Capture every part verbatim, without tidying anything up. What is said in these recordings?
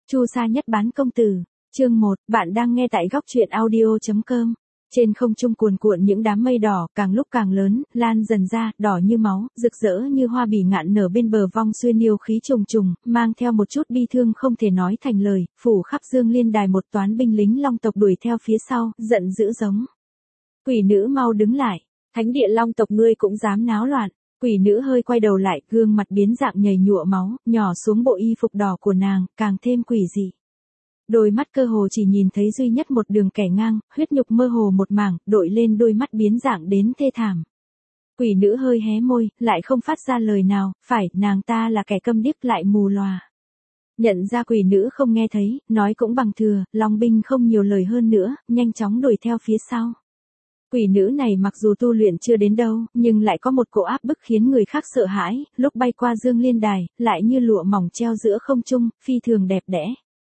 Chu Sa Nhất Bán Công Tử, chương một, bạn đang nghe tại góc truyện audio.com. Trên không trung cuồn cuộn những đám mây đỏ, càng lúc càng lớn, lan dần ra, đỏ như máu, rực rỡ như hoa bỉ ngạn nở bên bờ vong xuyên yêu khí trùng trùng, mang theo một chút bi thương không thể nói thành lời, phủ khắp Dương Liên Đài một toán binh lính long tộc đuổi theo phía sau, giận dữ giống. Quỷ nữ mau đứng lại, thánh địa long tộc ngươi cũng dám náo loạn. Quỷ nữ hơi quay đầu lại, gương mặt biến dạng nhầy nhụa máu, nhỏ xuống bộ y phục đỏ của nàng, càng thêm quỷ dị. Đôi mắt cơ hồ chỉ nhìn thấy duy nhất một đường kẻ ngang, huyết nhục mơ hồ một mảng, đội lên đôi mắt biến dạng đến thê thảm. Quỷ nữ hơi hé môi, lại không phát ra lời nào, phải, nàng ta là kẻ câm điếc lại mù lòa. Nhận ra quỷ nữ không nghe thấy, nói cũng bằng thừa, Long binh không nhiều lời hơn nữa, nhanh chóng đuổi theo phía sau. Quỷ nữ này mặc dù tu luyện chưa đến đâu, nhưng lại có một cỗ áp bức khiến người khác sợ hãi, lúc bay qua Dương Liên Đài, lại như lụa mỏng treo giữa không trung, phi thường đẹp đẽ.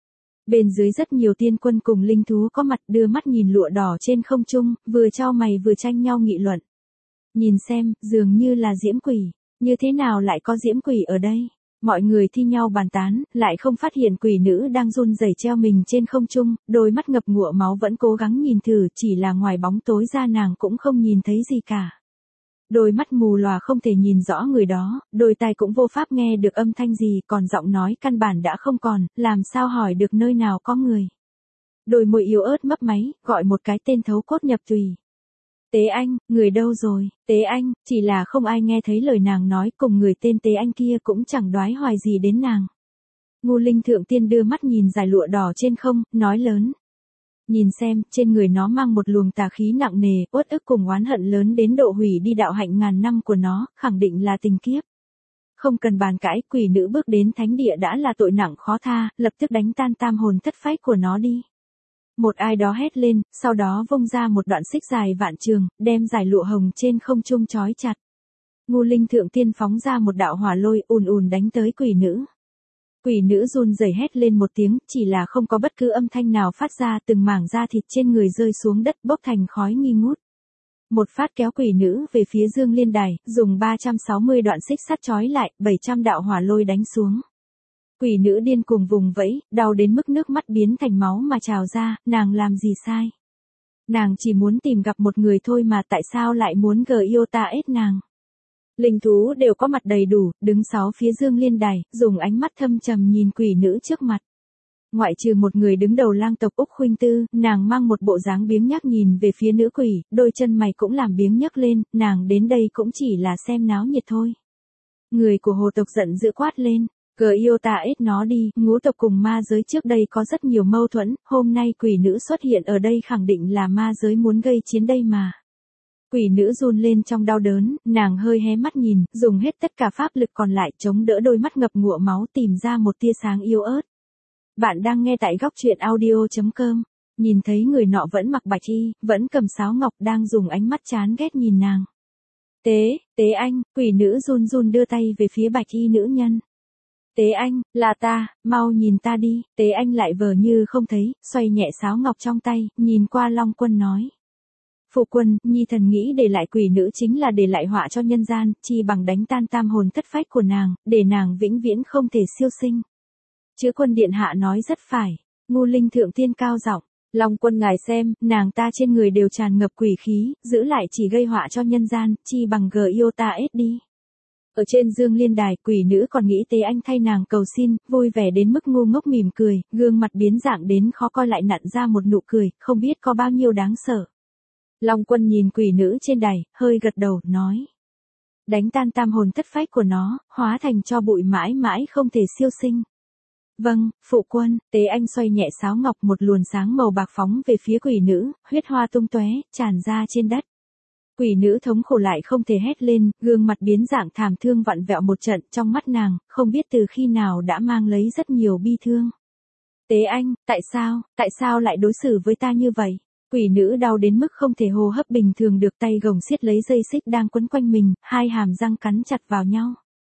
Bên dưới rất nhiều tiên quân cùng linh thú có mặt đưa mắt nhìn lụa đỏ trên không trung, vừa chau mày vừa tranh nhau nghị luận. Nhìn xem, dường như là diễm quỷ, như thế nào lại có diễm quỷ ở đây? Mọi người thi nhau bàn tán, lại không phát hiện quỷ nữ đang run rẩy treo mình trên không trung, đôi mắt ngập ngụa máu vẫn cố gắng nhìn thử, chỉ là ngoài bóng tối ra nàng cũng không nhìn thấy gì cả. Đôi mắt mù lòa không thể nhìn rõ người đó, đôi tai cũng vô pháp nghe được âm thanh gì, còn giọng nói căn bản đã không còn, làm sao hỏi được nơi nào có người. Đôi môi yếu ớt mấp máy, gọi một cái tên thấu cốt nhập tùy. Tế Anh, người đâu rồi? Tế Anh, chỉ là không ai nghe thấy lời nàng nói, cùng người tên Tế Anh kia cũng chẳng đoái hoài gì đến nàng. Ngô Linh Thượng Tiên đưa mắt nhìn dải lụa đỏ trên không, nói lớn. Nhìn xem, trên người nó mang một luồng tà khí nặng nề, uất ức cùng oán hận lớn đến độ hủy đi đạo hạnh ngàn năm của nó, khẳng định là tình kiếp. Không cần bàn cãi, quỷ nữ bước đến thánh địa đã là tội nặng khó tha, lập tức đánh tan tam hồn thất phách của nó đi. Một ai đó hét lên, sau đó vung ra một đoạn xích dài vạn trường, đem dải lụa hồng trên không trung trói chặt. Ngô Linh Thượng Tiên phóng ra một đạo hỏa lôi ùn ùn đánh tới quỷ nữ. Quỷ nữ run rẩy hét lên một tiếng, chỉ là không có bất cứ âm thanh nào phát ra, từng mảng da thịt trên người rơi xuống đất bốc thành khói nghi ngút. Một phát kéo quỷ nữ về phía Dương Liên Đài, dùng ba trăm sáu mươi đoạn xích sắt trói lại, bảy trăm đạo hỏa lôi đánh xuống. Quỷ nữ điên cuồng vùng vẫy, đau đến mức nước mắt biến thành máu mà trào ra, nàng làm gì sai? Nàng chỉ muốn tìm gặp một người thôi mà tại sao lại muốn gờ yêu ta ết nàng? Linh thú đều có mặt đầy đủ, đứng sáu phía Dương Liên Đài, dùng ánh mắt thâm trầm nhìn quỷ nữ trước mặt. Ngoại trừ một người đứng đầu lang tộc Úc Khuynh Tư, nàng mang một bộ dáng biếng nhác nhìn về phía nữ quỷ, đôi chân mày cũng làm biếng nhấc lên, nàng đến đây cũng chỉ là xem náo nhiệt thôi. Người của hồ tộc giận dữ quát lên. Gờ yêu ta ết nó đi, ngũ tộc cùng ma giới trước đây có rất nhiều mâu thuẫn, hôm nay quỷ nữ xuất hiện ở đây khẳng định là ma giới muốn gây chiến đây mà. Quỷ nữ run lên trong đau đớn, nàng hơi hé mắt nhìn, dùng hết tất cả pháp lực còn lại chống đỡ đôi mắt ngập ngụa máu tìm ra một tia sáng yếu ớt. Bạn đang nghe tại góc truyện audio.com, nhìn thấy người nọ vẫn mặc bạch y, vẫn cầm sáo ngọc đang dùng ánh mắt chán ghét nhìn nàng. Tế, Tế Anh, quỷ nữ run run đưa tay về phía bạch y nữ nhân. Tế Anh, là ta, mau nhìn ta đi, Tế Anh lại vờ như không thấy, xoay nhẹ sáo ngọc trong tay, nhìn qua Long Quân nói. Phụ quân, nhi thần nghĩ để lại quỷ nữ chính là để lại họa cho nhân gian, chi bằng đánh tan tam hồn thất phách của nàng, để nàng vĩnh viễn không thể siêu sinh. Chữ quân điện hạ nói rất phải, Ngô Linh Thượng Tiên cao giọng. Long Quân ngài xem, nàng ta trên người đều tràn ngập quỷ khí, giữ lại chỉ gây họa cho nhân gian, chi bằng gờ yêu ta ết đi. Ở trên Dương Liên Đài, quỷ nữ còn nghĩ Tế Anh thay nàng cầu xin, vui vẻ đến mức ngu ngốc mỉm cười, gương mặt biến dạng đến khó coi lại nặn ra một nụ cười, không biết có bao nhiêu đáng sợ. Long Quân nhìn quỷ nữ trên đài, hơi gật đầu, nói. Đánh tan tam hồn thất phách của nó, hóa thành cho bụi mãi mãi không thể siêu sinh. Vâng, phụ quân, Tế Anh xoay nhẹ sáo ngọc một luồn sáng màu bạc phóng về phía quỷ nữ, huyết hoa tung tóe, tràn ra trên đất. Quỷ nữ thống khổ lại không thể hét lên, gương mặt biến dạng thảm thương vặn vẹo một trận, trong mắt nàng, không biết từ khi nào đã mang lấy rất nhiều bi thương. Tế Anh, tại sao, tại sao lại đối xử với ta như vậy? Quỷ nữ đau đến mức không thể hô hấp bình thường được, tay gồng siết lấy dây xích đang quấn quanh mình, hai hàm răng cắn chặt vào nhau.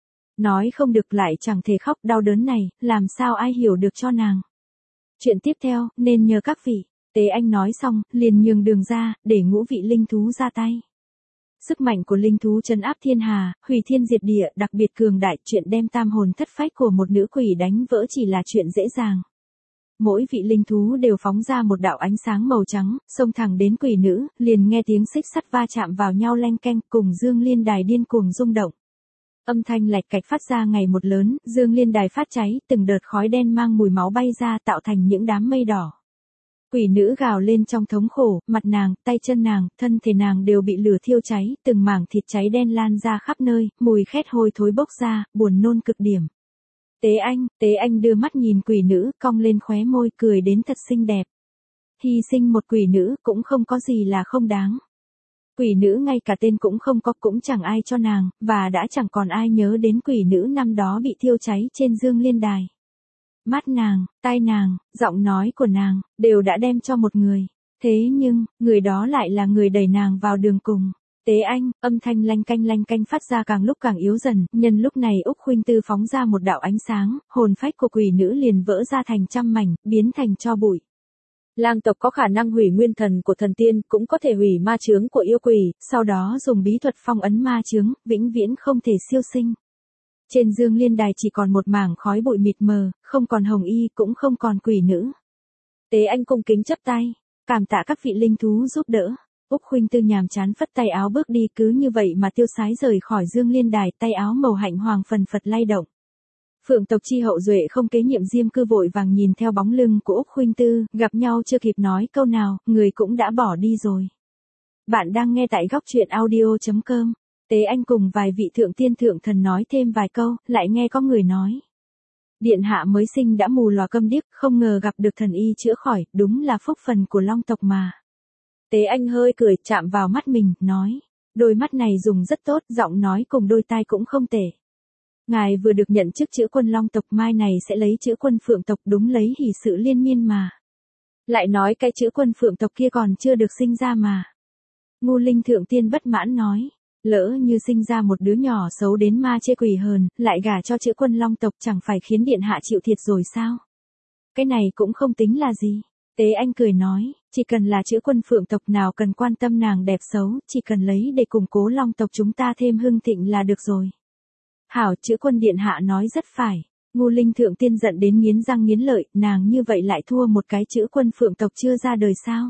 Nói không được lại chẳng thể khóc, đau đớn này, làm sao ai hiểu được cho nàng. Chuyện tiếp theo, nên nhờ các vị. Tế Anh nói xong, liền nhường đường ra, để ngũ vị linh thú ra tay. Sức mạnh của linh thú trấn áp thiên hà, hủy thiên diệt địa, đặc biệt cường đại, chuyện đem tam hồn thất phách của một nữ quỷ đánh vỡ chỉ là chuyện dễ dàng. mỗi vị linh thú đều phóng ra một đạo ánh sáng màu trắng, xông thẳng đến quỷ nữ, liền nghe tiếng xích sắt va chạm vào nhau leng keng, cùng Dương Liên Đài điên cuồng rung động. Âm thanh lạch cạch phát ra ngày một lớn, Dương Liên Đài phát cháy, từng đợt khói đen mang mùi máu bay ra tạo thành những đám mây đỏ. Quỷ nữ gào lên trong thống khổ, mặt nàng, tay chân nàng, thân thể nàng đều bị lửa thiêu cháy, từng mảng thịt cháy đen lan ra khắp nơi, mùi khét hôi thối bốc ra, buồn nôn cực điểm. Tế Anh, Tế Anh đưa mắt nhìn quỷ nữ, cong lên khóe môi cười đến thật xinh đẹp. Hy sinh một quỷ nữ cũng không có gì là không đáng. Quỷ nữ ngay cả tên cũng không có, cũng chẳng ai cho nàng, và đã chẳng còn ai nhớ đến quỷ nữ năm đó bị thiêu cháy trên Dương Liên Đài. Mắt nàng, tai nàng, giọng nói của nàng, đều đã đem cho một người. Thế nhưng, người đó lại là người đẩy nàng vào đường cùng. Tế Anh, âm thanh lanh canh lanh canh phát ra càng lúc càng yếu dần, nhân lúc này Úc Khuynh Tư phóng ra một đạo ánh sáng, hồn phách của quỷ nữ liền vỡ ra thành trăm mảnh, biến thành tro bụi. Lang tộc có khả năng hủy nguyên thần của thần tiên, cũng có thể hủy ma chướng của yêu quỷ, sau đó dùng bí thuật phong ấn ma chướng, vĩnh viễn không thể siêu sinh. Trên Dương Liên Đài chỉ còn một mảng khói bụi mịt mờ, không còn hồng y, cũng không còn quỷ nữ. Tế Anh cung kính chắp tay, cảm tạ các vị linh thú giúp đỡ. Úc Khuynh Tư nhàm chán phất tay áo bước đi, cứ như vậy mà tiêu sái rời khỏi Dương Liên Đài, tay áo màu hạnh hoàng phần phật lay động. Phượng tộc chi hậu duệ không kế nhiệm Diêm Cư vội vàng nhìn theo bóng lưng của Úc Khuynh Tư, gặp nhau chưa kịp nói câu nào, người cũng đã bỏ đi rồi. Bạn đang nghe tại góc truyện audio chấm com. Tế Anh cùng vài vị thượng tiên thượng thần nói thêm vài câu, lại nghe có người nói. Điện hạ mới sinh đã mù lòa câm điếc, không ngờ gặp được thần y chữa khỏi, đúng là phúc phần của Long tộc mà. Tế Anh hơi cười, chạm vào mắt mình, nói. Đôi mắt này dùng rất tốt, giọng nói cùng đôi tai cũng không tệ. Ngài vừa được nhận chức chữa quân Long tộc, mai này sẽ lấy chữa quân Phượng tộc, đúng lấy hỷ sự liên miên mà. Lại nói cái chữa quân Phượng tộc kia còn chưa được sinh ra mà. Ngu Linh thượng tiên bất mãn nói. Lỡ như sinh ra một đứa nhỏ xấu đến ma chê quỷ hờn, lại gả cho chữa quân Long tộc, chẳng phải khiến điện hạ chịu thiệt rồi sao? Cái này cũng không tính là gì. Tế Anh cười nói, chỉ cần là chữa quân Phượng tộc nào cần quan tâm nàng đẹp xấu, chỉ cần lấy để củng cố Long tộc chúng ta thêm hưng thịnh là được rồi. Hảo, chữa quân điện hạ nói rất phải. Ngu Linh thượng tiên giận đến nghiến răng nghiến lợi, nàng như vậy lại thua một cái chữa quân Phượng tộc chưa ra đời sao?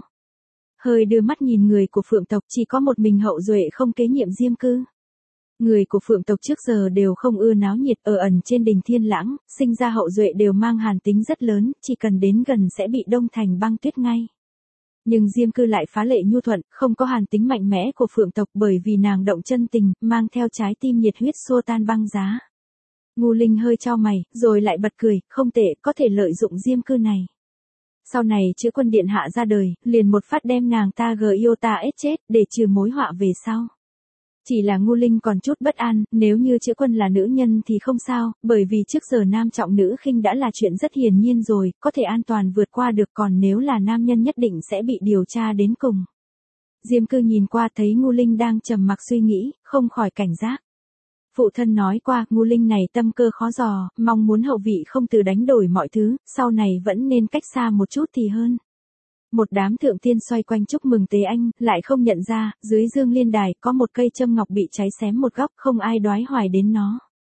Hơi đưa mắt nhìn người của Phượng tộc, chỉ có một mình hậu duệ không kế nhiệm Diêm Cư. Người của Phượng tộc trước giờ đều không ưa náo nhiệt, ở ẩn trên đỉnh Thiên Lãng, sinh ra hậu duệ đều mang hàn tính rất lớn, chỉ cần đến gần sẽ bị đông thành băng tuyết ngay. Nhưng Diêm Cư lại phá lệ nhu thuận, không có hàn tính mạnh mẽ của Phượng tộc, bởi vì nàng động chân tình, mang theo trái tim nhiệt huyết xua tan băng giá. Ngu Linh hơi chau mày, rồi lại bật cười, không tệ, có thể lợi dụng Diêm Cư này. Sau này chữa quân điện hạ ra đời, liền một phát đem nàng ta gờ yêu ta ết chết, để trừ mối họa về sau. Chỉ là Ngu Linh còn chút bất an, nếu như chữa quân là nữ nhân thì không sao, bởi vì trước giờ nam trọng nữ khinh đã là chuyện rất hiển nhiên rồi, có thể an toàn vượt qua được, còn nếu là nam nhân nhất định sẽ bị điều tra đến cùng. Diêm Cư nhìn qua thấy Ngu Linh đang trầm mặc suy nghĩ, không khỏi cảnh giác. Phụ thân nói qua, Ngu Linh này tâm cơ khó dò, mong muốn hậu vị không từ đánh đổi mọi thứ, sau này vẫn nên cách xa một chút thì hơn. Một đám thượng tiên xoay quanh chúc mừng Tế Anh, lại không nhận ra, dưới Dương Liên Đài có một cây châm ngọc bị cháy xém một góc, không ai đoái hoài đến nó.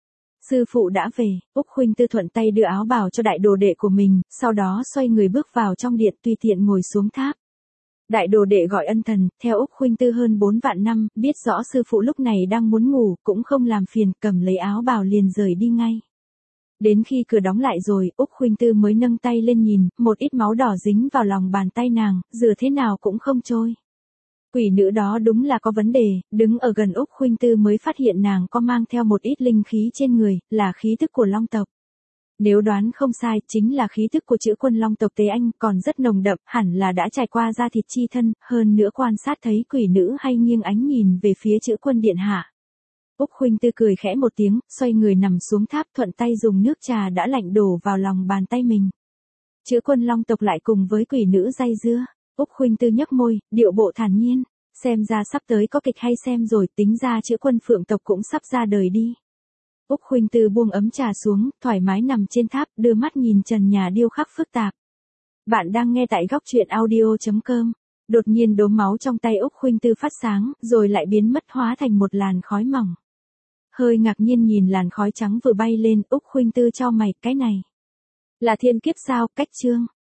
Sư phụ đã về, Úc Khuynh Tư thuận tay đưa áo bào cho đại đồ đệ của mình, sau đó xoay người bước vào trong điện, tùy tiện ngồi xuống tháp. Đại đồ đệ gọi ân thần, theo Úc Khuynh Tư hơn bốn vạn năm, biết rõ sư phụ lúc này đang muốn ngủ, cũng không làm phiền, cầm lấy áo bào liền rời đi ngay. Đến khi cửa đóng lại rồi, Úc Khuynh Tư mới nâng tay lên nhìn, một ít máu đỏ dính vào lòng bàn tay nàng, rửa thế nào cũng không trôi. Quỷ nữ đó đúng là có vấn đề, đứng ở gần Úc Khuynh Tư mới phát hiện nàng có mang theo một ít linh khí trên người, là khí thức của Long tộc. Nếu đoán không sai, chính là khí thức của chữ quân Long tộc Tế Anh, còn rất nồng đậm, hẳn là đã trải qua da thịt chi thân, hơn nữa quan sát thấy quỷ nữ hay nghiêng ánh nhìn về phía chữ quân điện hạ. Úc Khuynh Tư cười khẽ một tiếng, xoay người nằm xuống tháp, thuận tay dùng nước trà đã lạnh đổ vào lòng bàn tay mình. Chữ quân Long tộc lại cùng với quỷ nữ dây dưa. Úc Khuynh Tư nhếch môi, điệu bộ thản nhiên, xem ra sắp tới có kịch hay xem rồi, tính ra chữ quân Phượng tộc cũng sắp ra đời đi. Úc Khuynh Tư buông ấm trà xuống, thoải mái nằm trên tháp, đưa mắt nhìn trần nhà điêu khắc phức tạp. Bạn đang nghe tại góc truyện audio chấm com. Đột nhiên đốm máu trong tay Úc Khuynh Tư phát sáng, rồi lại biến mất hóa thành một làn khói mỏng. Hơi ngạc nhiên nhìn làn khói trắng vừa bay lên, Úc Khuynh Tư chau mày, cái này là thiên kiếp sao? Cách chương.